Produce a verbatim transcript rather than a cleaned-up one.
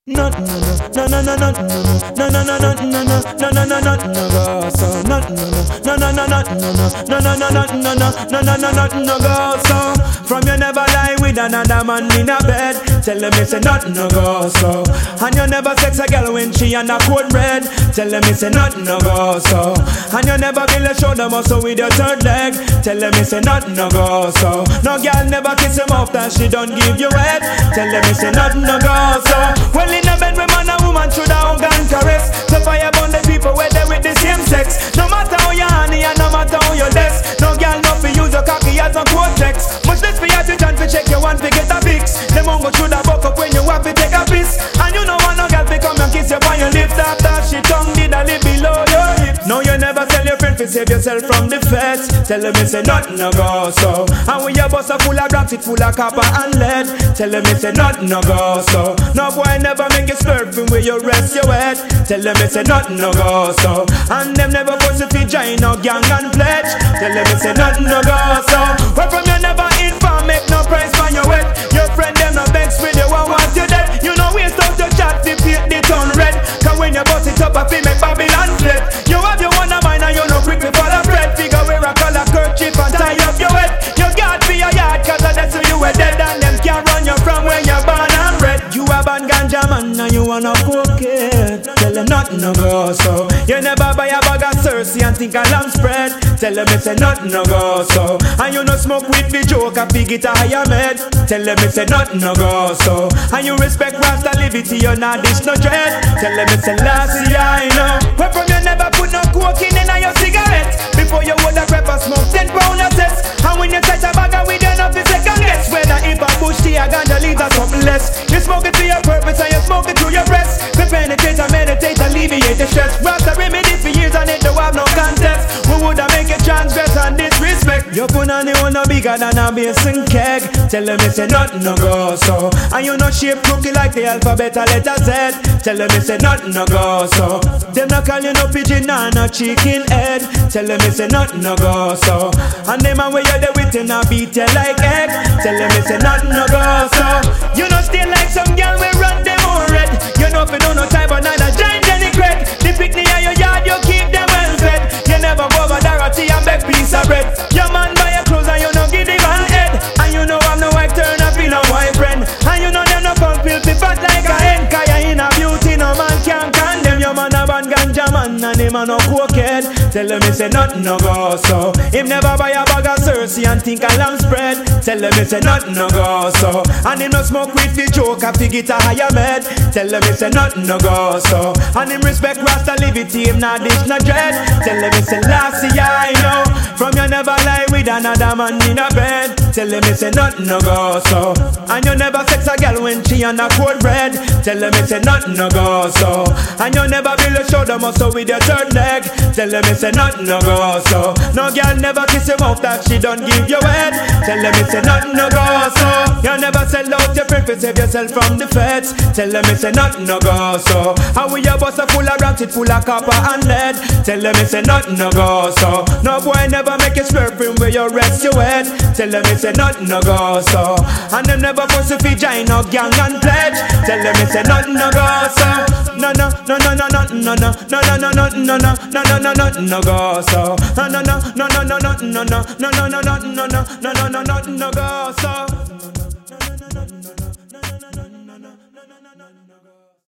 No no no no no no no no no no no no no no no no no no go so no no no no no no no no no no no no no no no no no go so. From you never lie with another man in a bed. Tell them it's a nothing no go so. And you never sex a girl when she on a cold bread. Tell them it's a nothing no go so. And you never build a shoulder muscle with your third leg. Tell them it's a nothing no go so. No girl never kiss him off that she don't give you head. Tell them it's a nothing no go so. Well in a bed with man and woman should have hug and caress. So fire burn the people where they with the same sex. No matter how you honey and no matter how you less. No girl not for use your cocky as a cortex. Much less for you to chance to check your one to get a fix. Them won't go through the buck up when you have to take a piss. And you know want no girl to come and kiss you on your lips. After she tongue did a live below your hips. No you never tell your friend to save yourself from the feds. Tell them it's a nothing no go so. And when your bus are full of grams it full of copper and lead. Tell them it's a nothing no go so. No boy never make you slurping where you rest your head. Tell them it's a nothing no go so. And them never go to feed join no gang and pledge. Tell them it's a nothing no go so. Where from you never inform make no price for your wet. Your friend them no vex with you and want you dead. You know waste out your chat to paint the town red. Cause when you bust it up I feel make Babylon flip. You have your one of mine and you no quick to follow bread. Figure where I call a kerchief and tie up your head. You got for your yard cause that's where you were dead. And them can't run you from where you're born and bred. You have a ganja man and you wanna cook it. Tell them nothing no go so. You never buy a bag of Cersei and think a lamb spread. Tell them it's a nothing no go so. And you no smoke with the joke and pig it a higher med. Tell them it's a nothing no go so. And you respect Rasta liberty, you not dish no dread. Tell them it's a last year I know. Where from you never put no cocaine in your cigarette. Before you would have pepper smoke ten pound of sets. And when you touch a bag of weed enough to second guess. Whether if a bush tea or ganja leaves or something less. You smoke it to your purpose and you smoke it to your breast. To penetrate and meditate, alleviate the stress. Rasta remedy for years and it don't have no contest. Who would have make you transgress and disrespect? You put on the one no bigger than a basin keg. Tell them it's a nothing no go so. And you no shape cookie like the alphabet a letter Z. Tell them it's a nothing no go so. Them no call you no pigeon and no chicken head. Tell them it's a nothing no go so. And them a way you there with you no beat you like egg. Tell them it's a nothing no go so. You no stay like some girl we run them on red. You know if you do no type of neither giant any crack. The picnic in your yard you keep them well fed. You never go over Dorothy and beg piece of bread. Your man buy your clothes and you no give him an head. And you know I'm no wife turn up in a boyfriend. And you know them no punk pill fi fat like a hen. Cause you in a beauty no man can't condemn. Your man a ban ganja man and him a no cokehead. Tell them it's a nothing no go so. Him never buy a bag of Cersei and think a lamb spread. Tell them it's a nothing no go so. And him no smoke with fi joke and fi get a higher med. Tell them it's a nothing no go so. And him respect Rasta liberty, him not dish no dread. Tell them it's a last year I know. From you never lie with another man in a bed. Tell them it's a nothing no go so. And you never sex a girl when she on a cold bread. Tell them it's a nothing no go so. And you never build a shoulder muscle with your third leg. Tell them it's a nothing no go so. No girl never kiss him off that she don't give you head. Tell them it's a nothing no go so. You never sell out your friend to save yourself from the feds. Tell them it's a nothing no go so. And when your bus are full of rats it full of copper and lead. Tell them it's a nothing no go so. No boy never make you slurping where you rest your head. Tell them it's a nothing no go so. And them never force to feed join no gang and pledge. Tell them it's a nothing no go so. No no no no no no no no no no no no no no no no no no go so. No no no no no no no no no no no no no no no no no no no go so.